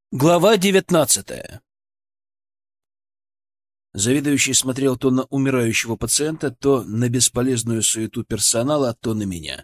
Глава 19. Заведующий смотрел то на умирающего пациента, то на бесполезную суету персонала, то на меня.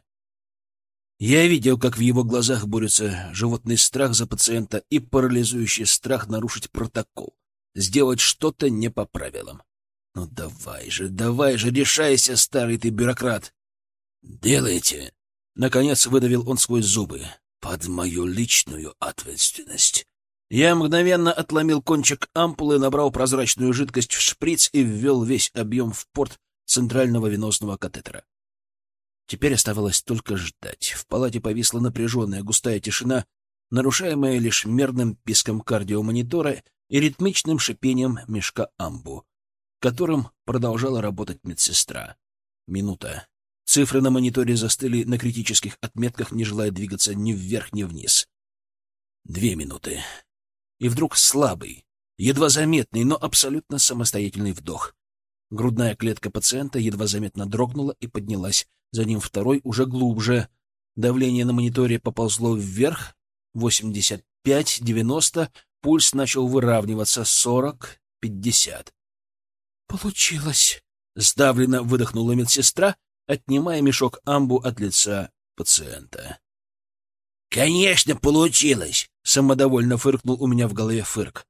Я видел, как в его глазах борется животный страх за пациента и парализующий страх нарушить протокол, сделать что-то не по правилам. Ну давай же, решайся, старый ты бюрократ. Делайте. Наконец выдавил он сквозь зубы. Под мою личную ответственность. Я мгновенно отломил кончик ампулы, набрал прозрачную жидкость в шприц и ввел весь объем в порт центрального венозного катетера. Теперь оставалось только ждать. В палате повисла напряженная густая тишина, нарушаемая лишь мерным писком кардиомонитора и ритмичным шипением мешка амбу, которым продолжала работать медсестра. Минута. Цифры на мониторе застыли на критических отметках, не желая двигаться ни вверх, ни вниз. 2 минуты. И вдруг слабый, едва заметный, но абсолютно самостоятельный вдох. Грудная клетка пациента едва заметно дрогнула и поднялась. За ним второй, уже глубже. Давление на мониторе поползло вверх. 85, 90. Пульс начал выравниваться. 40, 50. «Получилось!» — сдавленно выдохнула медсестра, отнимая мешок амбу от лица пациента. «Конечно, получилось!» — самодовольно фыркнул у меня в голове Фырк.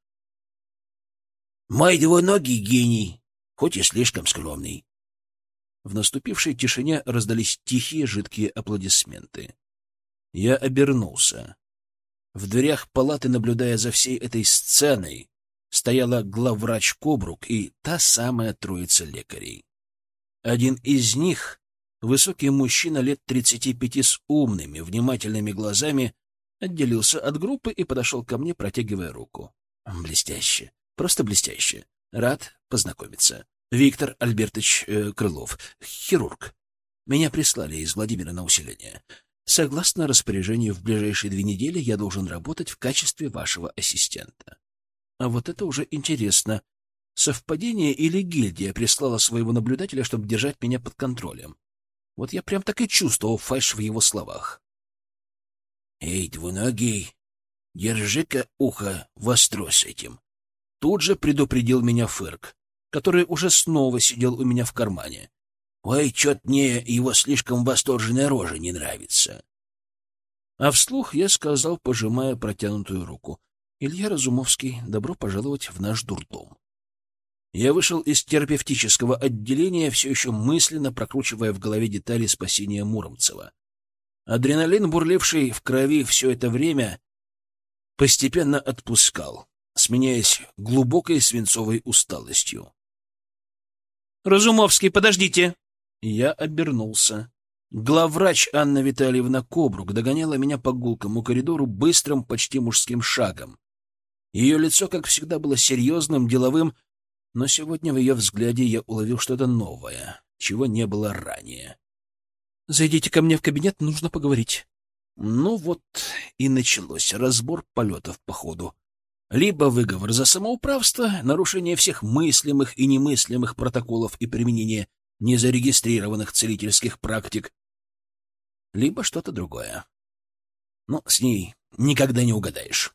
«Мой двуногий гений, хоть и слишком скромный». В наступившей тишине раздались тихие, жидкие аплодисменты. Я обернулся. В дверях палаты, наблюдая за всей этой сценой, стояла главврач Кобрук и та самая троица лекарей. Один из них, высокий мужчина лет 35 с умными, внимательными глазами, отделился от группы и подошел ко мне, протягивая руку. «Блестяще, просто блестяще. Рад познакомиться. Виктор Альбертович Крылов, хирург. Меня прислали из Владимира на усиление. Согласно распоряжению, в ближайшие 2 недели я должен работать в качестве вашего ассистента. А вот это уже интересно. Совпадение или гильдия прислала своего наблюдателя, чтобы держать меня под контролем? Вот я прям так и чувствовал фальшь в его словах. «Эй, двуногий, держи-ка ухо востро с этим!» Тут же предупредил меня Фырк, который уже снова сидел у меня в кармане. «Ой, чё-то мне его слишком восторженная рожа не нравится!» А вслух я сказал, пожимая протянутую руку: «Илья Разумовский, добро пожаловать в наш дурдом». Я вышел из терапевтического отделения, все еще мысленно прокручивая в голове детали спасения Муромцева. Адреналин, бурливший в крови все это время, постепенно отпускал, сменяясь глубокой свинцовой усталостью. «Разумовский, подождите!» Я обернулся. Главврач Анна Витальевна Кобрук догоняла меня по гулкому коридору быстрым, почти мужским шагом. Ее лицо, как всегда, было серьезным, деловым, но сегодня в ее взгляде я уловил что-то новое, чего не было ранее. «Зайдите ко мне в кабинет, нужно поговорить». Ну вот и началось разбор полетов по ходу. Либо выговор за самоуправство, нарушение всех мыслимых и немыслимых протоколов и применение незарегистрированных целительских практик, либо что-то другое. Но с ней никогда не угадаешь.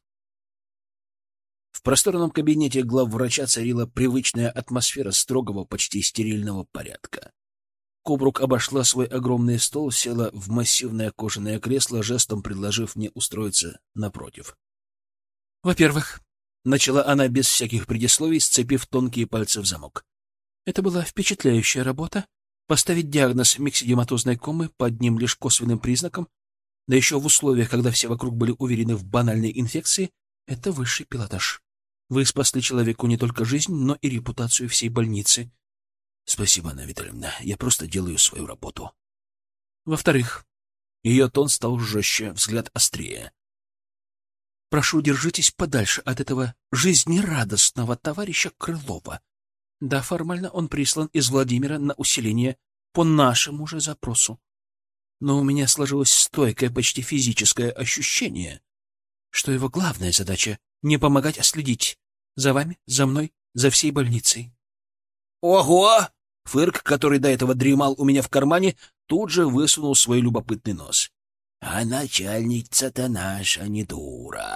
В просторном кабинете главврача царила привычная атмосфера строгого, почти стерильного порядка. Кобрук обошла свой огромный стол, села в массивное кожаное кресло, жестом предложив мне устроиться напротив. «Во-первых», — начала она без всяких предисловий, сцепив тонкие пальцы в замок, «это была впечатляющая работа. Поставить диагноз миксидематозной комы по одним лишь косвенным признакам, да еще в условиях, когда все вокруг были уверены в банальной инфекции, это высший пилотаж. Вы спасли человеку не только жизнь, но и репутацию всей больницы». «Спасибо, Анна Витальевна, я просто делаю свою работу». «Во-вторых», ее тон стал жестче, взгляд острее. «Прошу, держитесь подальше от этого жизнерадостного товарища Крылова. Да, формально он прислан из Владимира на усиление по нашему же запросу. Но у меня сложилось стойкое, почти физическое ощущение, что его главная задача — не помогать, а следить за вами, за мной, за всей больницей». «Ого!» — Фырк, который до этого дремал у меня в кармане, тут же высунул свой любопытный нос. «А начальница-то наша не дура.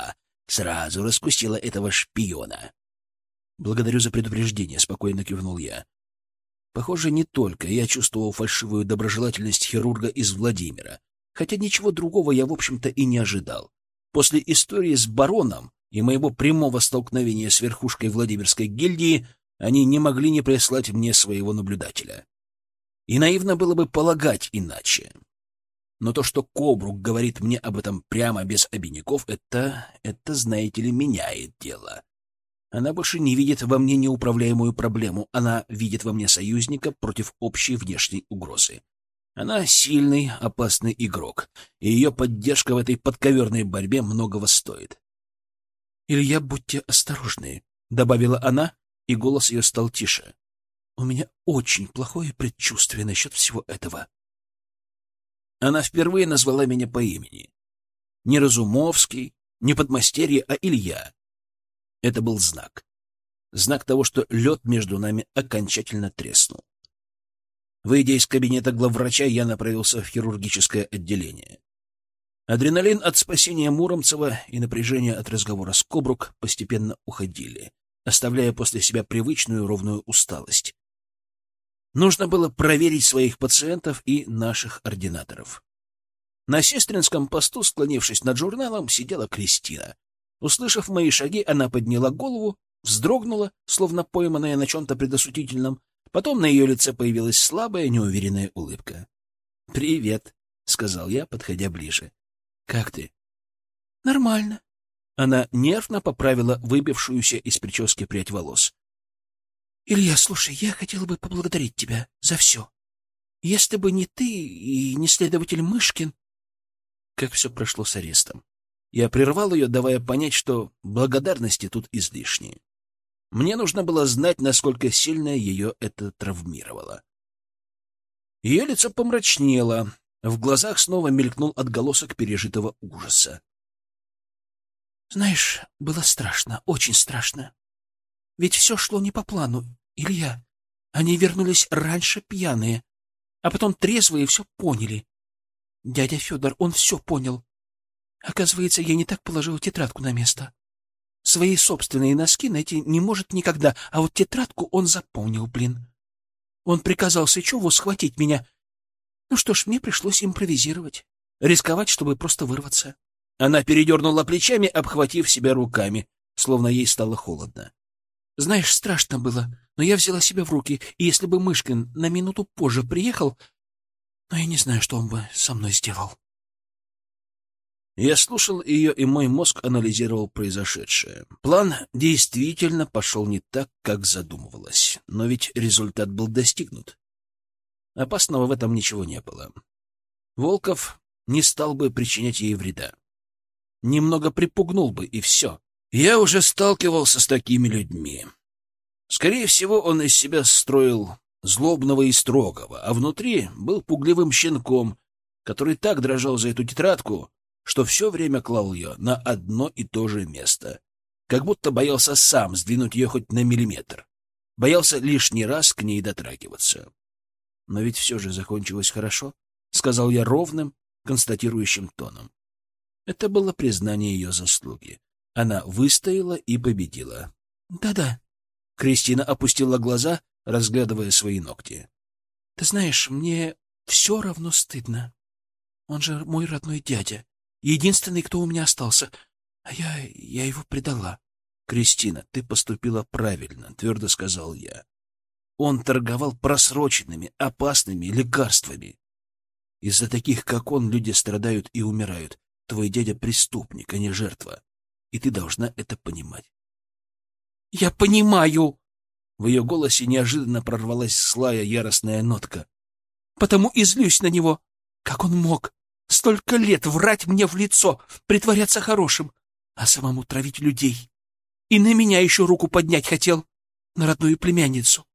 Сразу раскусила этого шпиона. «Благодарю за предупреждение», — спокойно кивнул я. Похоже, не только я чувствовал фальшивую доброжелательность хирурга из Владимира, хотя ничего другого я, в общем-то, и не ожидал. После истории с бароном и моего прямого столкновения с верхушкой Владимирской гильдии они не могли не прислать мне своего наблюдателя. И наивно было бы полагать иначе. Но то, что Кобрук говорит мне об этом прямо без обиняков, это, знаете ли, меняет дело. Она больше не видит во мне неуправляемую проблему. Она видит во мне союзника против общей внешней угрозы. Она сильный, опасный игрок, и ее поддержка в этой подковерной борьбе многого стоит. «Илья, будьте осторожны», — добавила она, и голос ее стал тише. «У меня очень плохое предчувствие насчет всего этого». Она впервые назвала меня по имени. Не Разумовский, не Подмастерье, а Илья. Это был знак. Знак того, что лед между нами окончательно треснул. Выйдя из кабинета главврача, я направился в хирургическое отделение. Адреналин от спасения Муромцева и напряжение от разговора с Кобрук постепенно уходили, оставляя после себя привычную ровную усталость. Нужно было проверить своих пациентов и наших ординаторов. На сестринском посту, склонившись над журналом, сидела Кристина. Услышав мои шаги, она подняла голову, вздрогнула, словно пойманная на чем-то предосудительном. Потом на ее лице появилась слабая, неуверенная улыбка. «Привет», — сказал я, подходя ближе. «Как ты?» «Нормально». Она нервно поправила выбившуюся из прически прядь волос. «Илья, слушай, я хотела бы поблагодарить тебя за все. Если бы не ты и не следователь Мышкин...» Как все прошло с арестом. Я прервал ее, давая понять, что благодарности тут излишние. Мне нужно было знать, насколько сильно ее это травмировало. Ее лицо помрачнело, в глазах снова мелькнул отголосок пережитого ужаса. «Знаешь, было страшно, очень страшно. Ведь все шло не по плану, Илья. Они вернулись раньше пьяные, а потом трезвые все поняли. Дядя Федор, он все понял. Оказывается, я не так положил тетрадку на место. Свои собственные носки найти не может никогда, а вот тетрадку он запомнил, блин. Он приказал Сычеву схватить меня. Ну что ж, мне пришлось импровизировать, рисковать, чтобы просто вырваться». Она передернула плечами, обхватив себя руками, словно ей стало холодно. «Знаешь, страшно было, но я взяла себя в руки, и если бы Мышкин на минуту позже приехал, но я не знаю, что он бы со мной сделал». Я слушал ее, и мой мозг анализировал произошедшее. План действительно пошел не так, как задумывалось, но ведь результат был достигнут. Опасного в этом ничего не было. Волков не стал бы причинять ей вреда. Немного припугнул бы, и все. Я уже сталкивался с такими людьми. Скорее всего, он из себя строил злобного и строгого, а внутри был пугливым щенком, который так дрожал за эту тетрадку, что все время клал ее на одно и то же место, как будто боялся сам сдвинуть ее хоть на миллиметр, боялся лишний раз к ней дотрагиваться. «Но ведь все же закончилось хорошо», — сказал я ровным, констатирующим тоном. Это было признание ее заслуги. Она выстояла и победила. «Да-да», — Кристина опустила глаза, разглядывая свои ногти. «Ты знаешь, мне все равно стыдно. Он же мой родной дядя, единственный, кто у меня остался, а я его предала». «Кристина, ты поступила правильно», — твердо сказал я. Он торговал просроченными, опасными лекарствами. Из-за таких, как он, люди страдают и умирают. Твой дядя преступник, а не жертва. И ты должна это понимать. «Я понимаю!» В ее голосе неожиданно прорвалась злая, яростная нотка. «Потому и злюсь на него. Как он мог столько лет врать мне в лицо, притворяться хорошим, а самому травить людей? И на меня еще руку поднять хотел, на родную племянницу».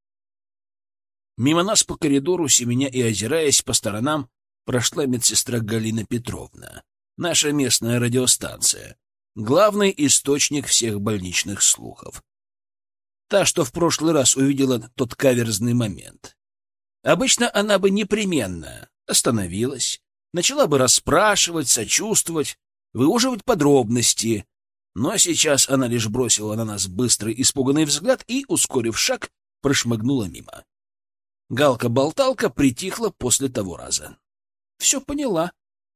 Мимо нас по коридору, семеня и озираясь по сторонам, прошла медсестра Галина Петровна. Наша местная радиостанция. Главный источник всех больничных слухов. Та, что в прошлый раз увидела тот каверзный момент. Обычно она бы непременно остановилась, начала бы расспрашивать, сочувствовать, выуживать подробности. Но сейчас она лишь бросила на нас быстрый испуганный взгляд и, ускорив шаг, прошмыгнула мимо. Галка-болталка притихла после того раза. Все поняла.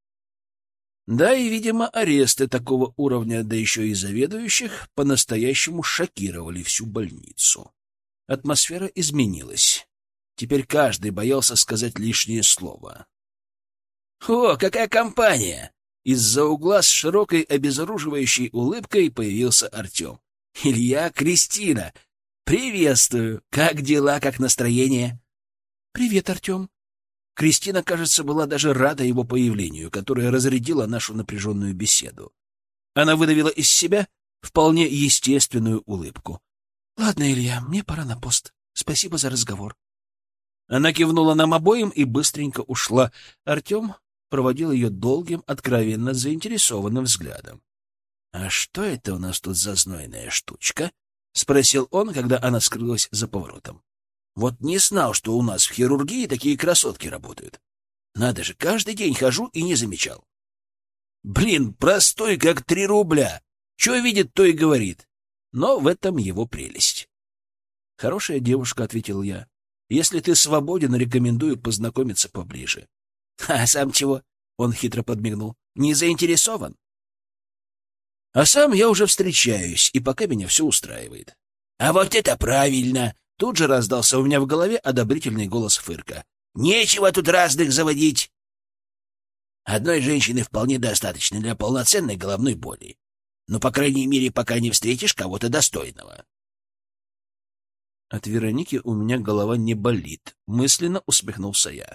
Да, и, видимо, аресты такого уровня, да еще и заведующих, по-настоящему шокировали всю больницу. Атмосфера изменилась. Теперь каждый боялся сказать лишнее слово. «О, какая компания!» Из-за угла с широкой обезоруживающей улыбкой появился Артем. «Илья, Кристина! Приветствую! Как дела, как настроение?» «Привет, Артем!» Кристина, кажется, была даже рада его появлению, которое разрядило нашу напряженную беседу. Она выдавила из себя вполне естественную улыбку. «Ладно, Илья, мне пора на пост. Спасибо за разговор». Она кивнула нам обоим и быстренько ушла. Артем проводил ее долгим, откровенно заинтересованным взглядом. «А что это у нас тут за знойная штучка?» — спросил он, когда она скрылась за поворотом. «Вот не знал, что у нас в хирургии такие красотки работают. Надо же, каждый день хожу и не замечал. Блин, простой, как 3 рубля. Что видит, то и говорит. Но в этом его прелесть». «Хорошая девушка», — ответил я. «Если ты свободен, рекомендую познакомиться поближе». «А сам чего?» — он хитро подмигнул. «Не заинтересован?» «А сам я уже встречаюсь, и пока меня все устраивает». «А вот это правильно!» — тут же раздался у меня в голове одобрительный голос Фырка. «Нечего тут разных заводить!» «Одной женщины вполне достаточно для полноценной головной боли. Но, по крайней мере, пока не встретишь кого-то достойного». «От Вероники у меня голова не болит», — мысленно усмехнулся я.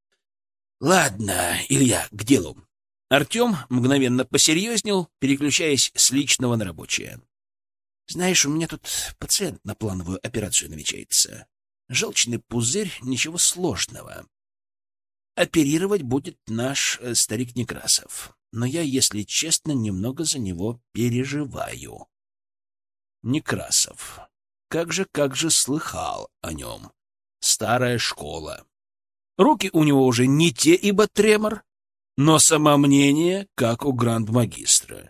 «Ладно, Илья, к делу». Артем мгновенно посерьезнел, переключаясь с личного на рабочее. «Знаешь, у меня тут пациент на плановую операцию намечается. Желчный пузырь, ничего сложного. Оперировать будет наш старик Некрасов. Но я, если честно, немного за него переживаю». Некрасов. Как же слыхал о нем. Старая школа. Руки у него уже не те, ибо тремор, но самомнение, как у гранд-магистра.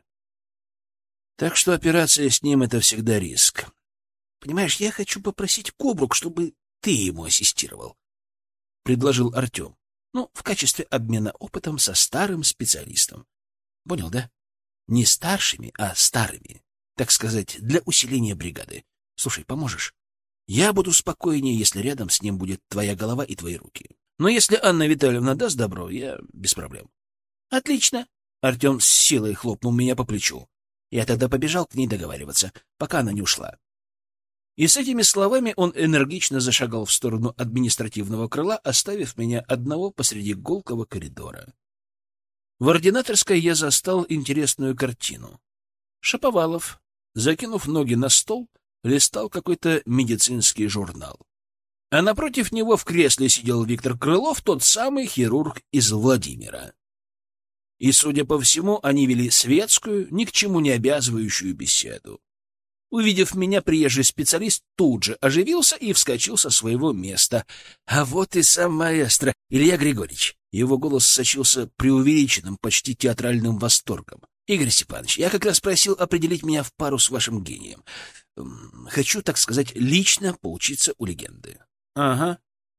Так что операция с ним — это всегда риск. Понимаешь, я хочу попросить Кобрук, чтобы ты ему ассистировал, — предложил Артем. Ну, в качестве обмена опытом со старым специалистом. Понял, да? Не старшими, а старыми. Так сказать, для усиления бригады. Слушай, поможешь? Я буду спокойнее, если рядом с ним будет твоя голова и твои руки. Но если Анна Витальевна даст добро, я без проблем. Отлично. Артем с силой хлопнул меня по плечу. Я тогда побежал к ней договариваться, пока она не ушла. И с этими словами он энергично зашагал в сторону административного крыла, оставив меня одного посреди гулкого коридора. В ординаторской я застал интересную картину. Шаповалов, закинув ноги на стол, листал какой-то медицинский журнал. А напротив него в кресле сидел Виктор Крылов, тот самый хирург из Владимира. И, судя по всему, они вели светскую, ни к чему не обязывающую беседу. Увидев меня, приезжий специалист тут же оживился и вскочил со своего места. А вот и сам маэстро, Илья Григорьевич. Его голос сочился преувеличенным, почти театральным восторгом. «Игорь Степанович, я как раз просил определить меня в пару с вашим гением. Хочу, так сказать, лично поучиться у легенды». «Ага,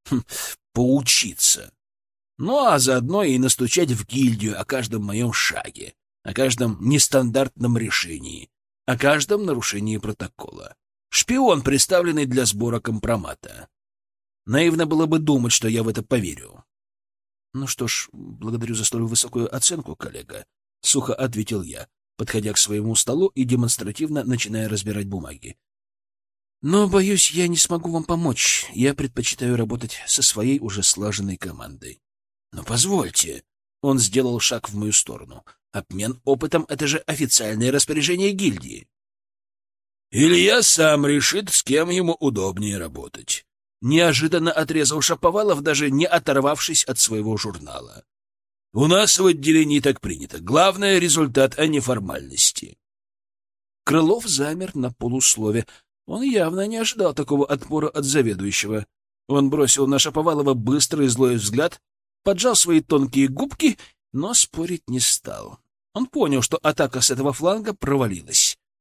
поучиться. Ну, а заодно и настучать в гильдию о каждом моем шаге, о каждом нестандартном решении, о каждом нарушении протокола. Шпион, представленный для сбора компромата. Наивно было бы думать, что я в это поверю». «Ну что ж, благодарю за столь высокую оценку, коллега», — сухо ответил я, подходя к своему столу и демонстративно начиная разбирать бумаги. «Но, боюсь, я не смогу вам помочь. Я предпочитаю работать со своей уже слаженной командой». «Но позвольте», — он сделал шаг в мою сторону. «Обмен опытом — это же официальное распоряжение гильдии». «Илья сам решит, с кем ему удобнее работать», — неожиданно отрезал Шаповалов, даже не оторвавшись от своего журнала. «У нас в отделении так принято. Главное — результат, а не формальности». Крылов замер на полуслове. Он явно не ожидал такого отпора от заведующего. Он бросил на Шаповалова быстрый злой взгляд, поджал свои тонкие губки, но спорить не стал. Он понял, что атака с этого фланга провалилась.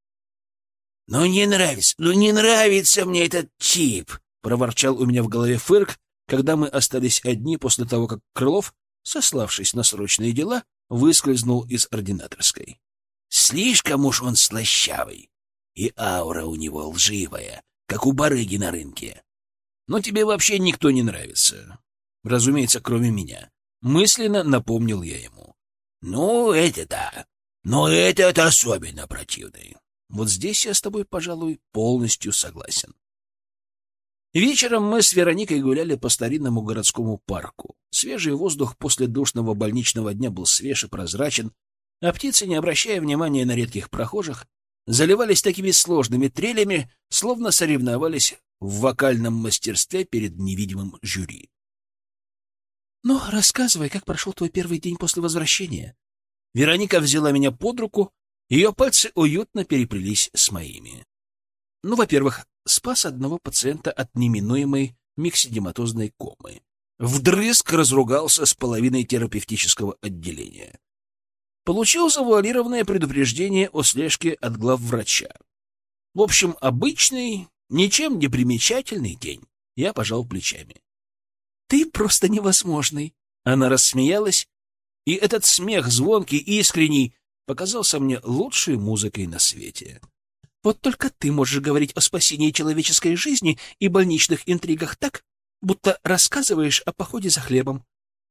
«Ну не нравится мне этот тип!» — проворчал у меня в голове Фырк, когда мы остались одни после того, как Крылов, сославшись на срочные дела, выскользнул из ординаторской. «Слишком уж он слащавый, и аура у него лживая, как у барыги на рынке. Но тебе вообще никто не нравится. Разумеется, кроме меня». Мысленно напомнил я ему. «Ну, это да. Но этот особенно противный». Вот здесь я с тобой, пожалуй, полностью согласен. Вечером мы с Вероникой гуляли по старинному городскому парку. Свежий воздух после душного больничного дня был свеж и прозрачен, а птицы, не обращая внимания на редких прохожих, заливались такими сложными трелями, словно соревновались в вокальном мастерстве перед невидимым жюри. «Ну, рассказывай, как прошел твой первый день после возвращения?» Вероника взяла меня под руку, ее пальцы уютно переплелись с моими. Ну, во-первых, спас одного пациента от неминуемой микседематозной комы. Вдрызг разругался с половиной терапевтического отделения. Получил завуалированное предупреждение о слежке от главврача. В общем, обычный, ничем не примечательный день. Я пожал плечами. «Ты просто невозможный!» Она рассмеялась, и этот смех, звонкий и искренний, показался мне лучшей музыкой на свете. «Вот только ты можешь говорить о спасении человеческой жизни и больничных интригах так, будто рассказываешь о походе за хлебом».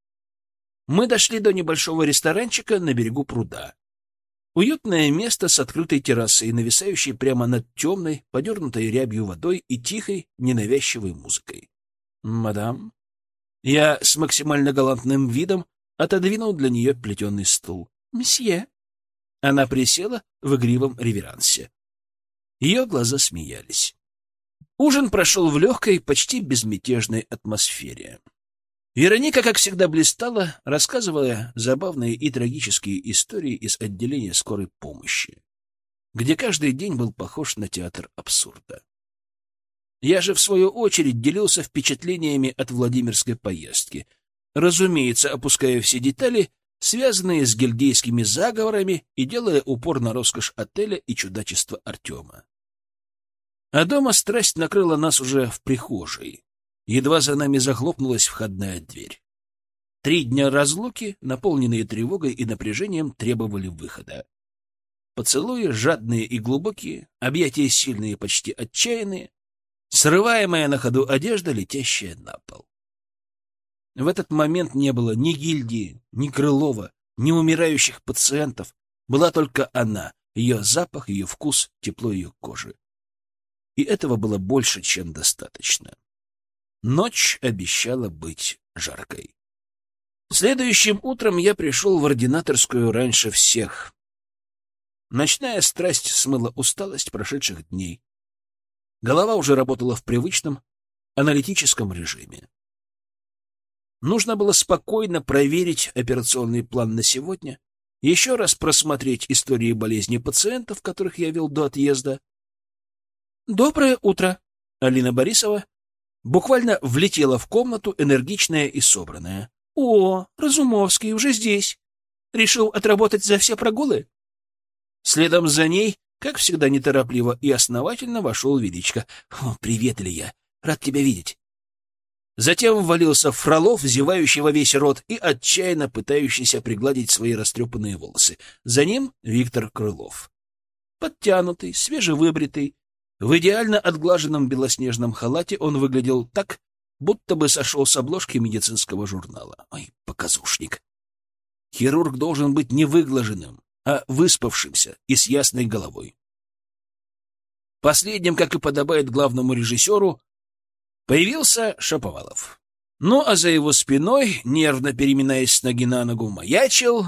Мы дошли до небольшого ресторанчика на берегу пруда. Уютное место с открытой террасой, нависающей прямо над темной, подернутой рябью водой и тихой, ненавязчивой музыкой. «Мадам?» Я с максимально галантным видом отодвинул для нее плетеный стул. «Мсье?» Она присела в игривом реверансе. Ее глаза смеялись. Ужин прошел в легкой, почти безмятежной атмосфере. Вероника, как всегда, блистала, рассказывая забавные и трагические истории из отделения скорой помощи, где каждый день был похож на театр абсурда. Я же, в свою очередь, делился впечатлениями от Владимирской поездки, разумеется, опуская все детали, связанные с гильдейскими заговорами, и делая упор на роскошь отеля и чудачество Артема. А дома страсть накрыла нас уже в прихожей. Едва за нами захлопнулась входная дверь. 3 дня разлуки, наполненные тревогой и напряжением, требовали выхода. Поцелуи жадные и глубокие, объятия сильные и почти отчаянные, срываемая на ходу одежда, летящая на пол. В этот момент не было ни гильдии, ни Крылова, ни умирающих пациентов. Была только она, ее запах, ее вкус, тепло ее кожи. И этого было больше, чем достаточно. Ночь обещала быть жаркой. Следующим утром я пришел в ординаторскую раньше всех. Ночная страсть смыла усталость прошедших дней. Голова уже работала в привычном аналитическом режиме. Нужно было спокойно проверить операционный план на сегодня, еще раз просмотреть истории болезни пациентов, которых я вел до отъезда. «Доброе утро!» Алина Борисова буквально влетела в комнату, энергичная и собранная. «О, Разумовский уже здесь! Решил отработать за все прогулы?» Следом за ней, как всегда неторопливо и основательно, вошел Величко. «Привет, Илья! Рад тебя видеть!» Затем ввалился Фролов, зевающий во весь рот и отчаянно пытающийся пригладить свои растрепанные волосы. За ним Виктор Крылов. Подтянутый, свежевыбритый, в идеально отглаженном белоснежном халате он выглядел так, будто бы сошел с обложки медицинского журнала. Ой, показушник. Хирург должен быть не выглаженным, а выспавшимся и с ясной головой. Последним, как и подобает главному режиссеру, появился Шаповалов. Ну, а за его спиной, нервно переминаясь с ноги на ногу, маячил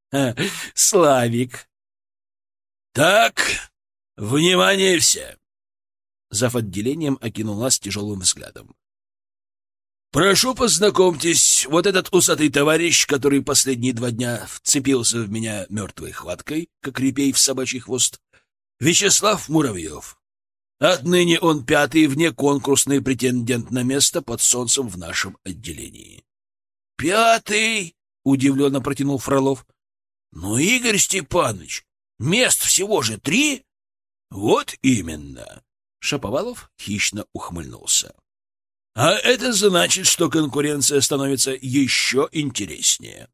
Славик. «Так, внимание все!» Зав. Отделением окинул нас тяжелым взглядом. «Прошу, познакомьтесь, вот этот усатый товарищ, который последние 2 дня вцепился в меня мертвой хваткой, как репей в собачий хвост, Вячеслав Муравьев. Отныне он 5-й внеконкурсный претендент на место под солнцем в нашем отделении». «5-й?» — удивленно протянул Фролов. «Ну, Игорь Степанович, мест всего же 3. Вот именно. Шаповалов хищно ухмыльнулся. А это значит, что конкуренция становится еще интереснее.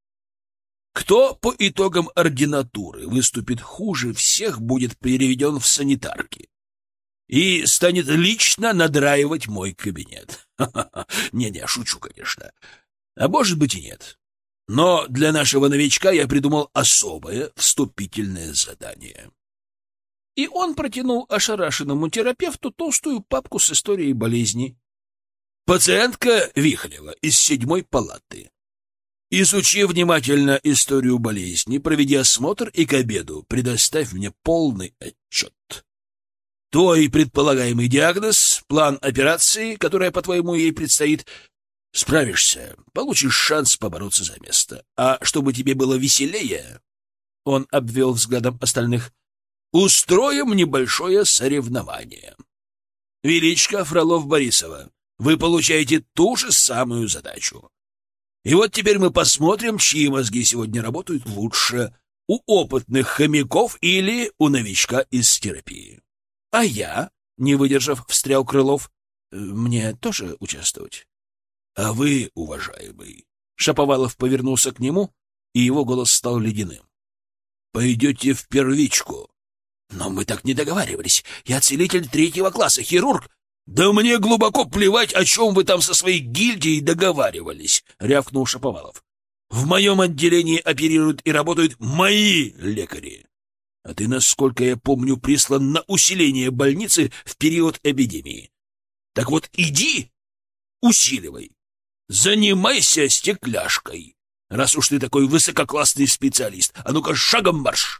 Кто по итогам ординатуры выступит хуже всех, будет переведен в санитарки и станет лично надраивать мой кабинет. Не-не, шучу, конечно. А может быть и нет. Но для нашего новичка я придумал особое вступительное задание. И он протянул ошарашенному терапевту толстую папку с историей болезни. Пациентка Вихлева из 7-й палаты. Изучи внимательно историю болезни, проведи осмотр и к обеду предоставь мне полный отчет. Твой предполагаемый диагноз, план операции, которая, по-твоему, ей предстоит. Справишься, получишь шанс побороться за место. А чтобы тебе было веселее, он обвел взглядом остальных, устроим небольшое соревнование. Величко, Фролов, Борисова, вы получаете ту же самую задачу. И вот теперь мы посмотрим, чьи мозги сегодня работают лучше, у опытных хомяков или у новичка из терапии. А я, не выдержав, встрял Крылов, мне тоже участвовать? А вы, уважаемый, Шаповалов повернулся к нему, и его голос стал ледяным. Пойдете в первичку. Но мы так не договаривались. Я целитель 3-го класса, хирург. Да мне глубоко плевать, о чем вы там со своей гильдией договаривались, рявкнул Шаповалов. В моем отделении оперируют и работают мои лекари. А ты, насколько я помню, прислан на усиление больницы в период эпидемии. Так вот, иди, усиливай. Занимайся стекляшкой, раз уж ты такой высококлассный специалист. А ну-ка, шагом марш!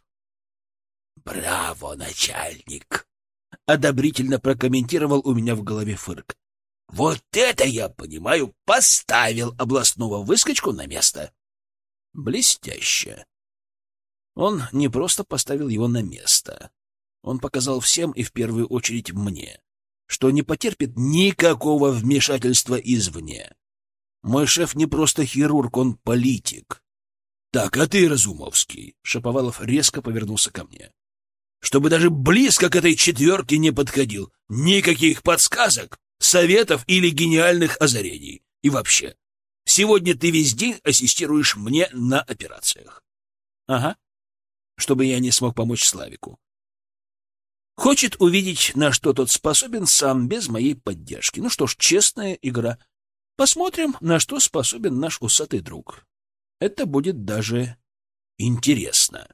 Браво, начальник! Одобрительно прокомментировал у меня в голове Фырк. Вот это, я понимаю, поставил областного выскочку на место. Блестяще. Он не просто поставил его на место. Он показал всем, и в первую очередь мне, что не потерпит никакого вмешательства извне. Мой шеф не просто хирург, он политик. Так, а ты, Разумовский, Шаповалов резко повернулся ко мне. Чтобы даже близко к этой четверке не подходил. Никаких подсказок, советов или гениальных озарений. И вообще, сегодня ты весь день ассистируешь мне на операциях. Ага. Чтобы я не смог помочь Славику. Хочет увидеть, на что тот способен сам без моей поддержки. Ну что ж, честная игра. Посмотрим, на что способен наш усатый друг. Это будет даже интересно.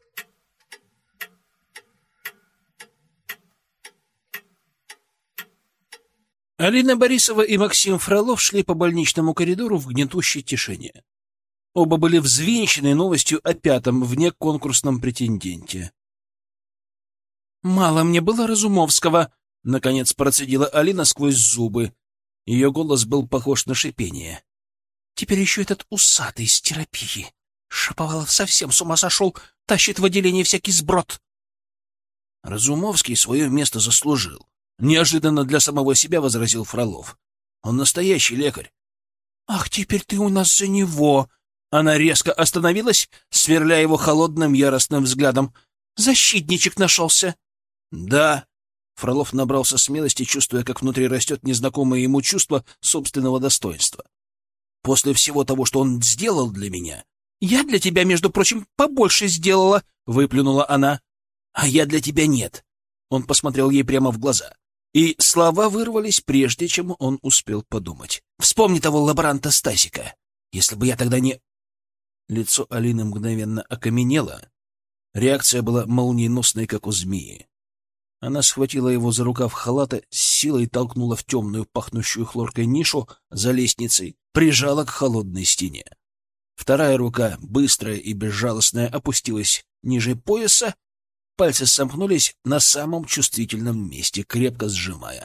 Алина Борисова и Максим Фролов шли по больничному коридору в гнетущей тишине. Оба были взвинчены новостью о 5-м внеконкурсном претенденте. «Мало мне было Разумовского», — наконец процедила Алина сквозь зубы. Ее голос был похож на шипение. «Теперь еще этот усатый из терапии. Шаповалов совсем с ума сошел, тащит в отделение всякий сброд». Разумовский свое место заслужил. Неожиданно для самого себя возразил Фролов. Он настоящий лекарь. «Ах, теперь ты у нас за него!» Она резко остановилась, сверля его холодным яростным взглядом. «Защитничек нашелся!» «Да!» Фролов набрался смелости, чувствуя, как внутри растет незнакомое ему чувство собственного достоинства. «После всего того, что он сделал для меня...» «Я для тебя, между прочим, побольше сделала!» — выплюнула она. «А я для тебя нет!» Он посмотрел ей прямо в глаза. И слова вырвались, прежде чем он успел подумать. «Вспомни того лаборанта Стасика. Если бы я тогда не...» Лицо Алины мгновенно окаменело. Реакция была молниеносной, как у змеи. Она схватила его за рукав халата, с силой толкнула в темную, пахнущую хлоркой нишу за лестницей, прижала к холодной стене. Вторая рука, быстрая и безжалостная, опустилась ниже пояса. Пальцы сомкнулись на самом чувствительном месте, крепко сжимая.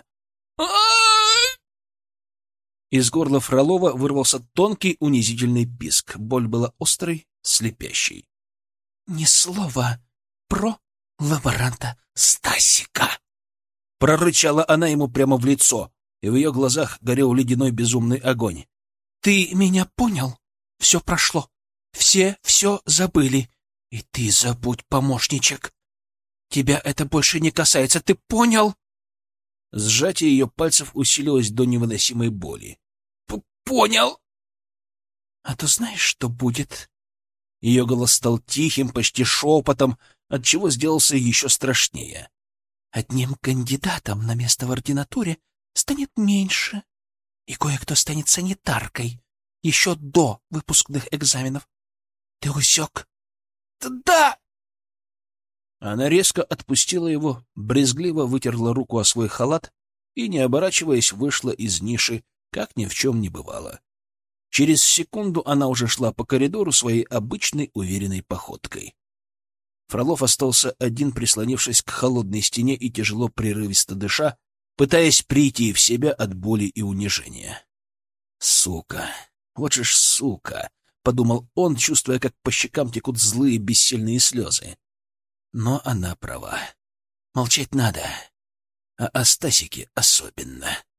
Из горла Фролова вырвался тонкий унизительный писк. Боль была острой, слепящей. «Ни слова про лаборанта Стасика!» Прорычала она ему прямо в лицо, и в ее глазах горел ледяной безумный огонь. «Ты меня понял? Все прошло. Все забыли. И ты забудь, помощничек. Тебя это больше не касается, ты понял? Сжатие ее пальцев усилилось до невыносимой боли. Понял. А то знаешь, что будет? Ее голос стал тихим, почти шепотом, отчего сделался еще страшнее. Одним кандидатом на место в ординатуре станет меньше, и кое-кто станет санитаркой еще до выпускных экзаменов. Ты усек? Да! Она резко отпустила его, брезгливо вытерла руку о свой халат и, не оборачиваясь, вышла из ниши, как ни в чем не бывало. Через секунду она уже шла по коридору своей обычной уверенной походкой. Фролов остался один, прислонившись к холодной стене и тяжело прерывисто дыша, пытаясь прийти в себя от боли и унижения. «Сука! Вот же ж сука!» — подумал он, чувствуя, как по щекам текут злые бессильные слезы. Но она права. Молчать надо. А о Стасике особенно.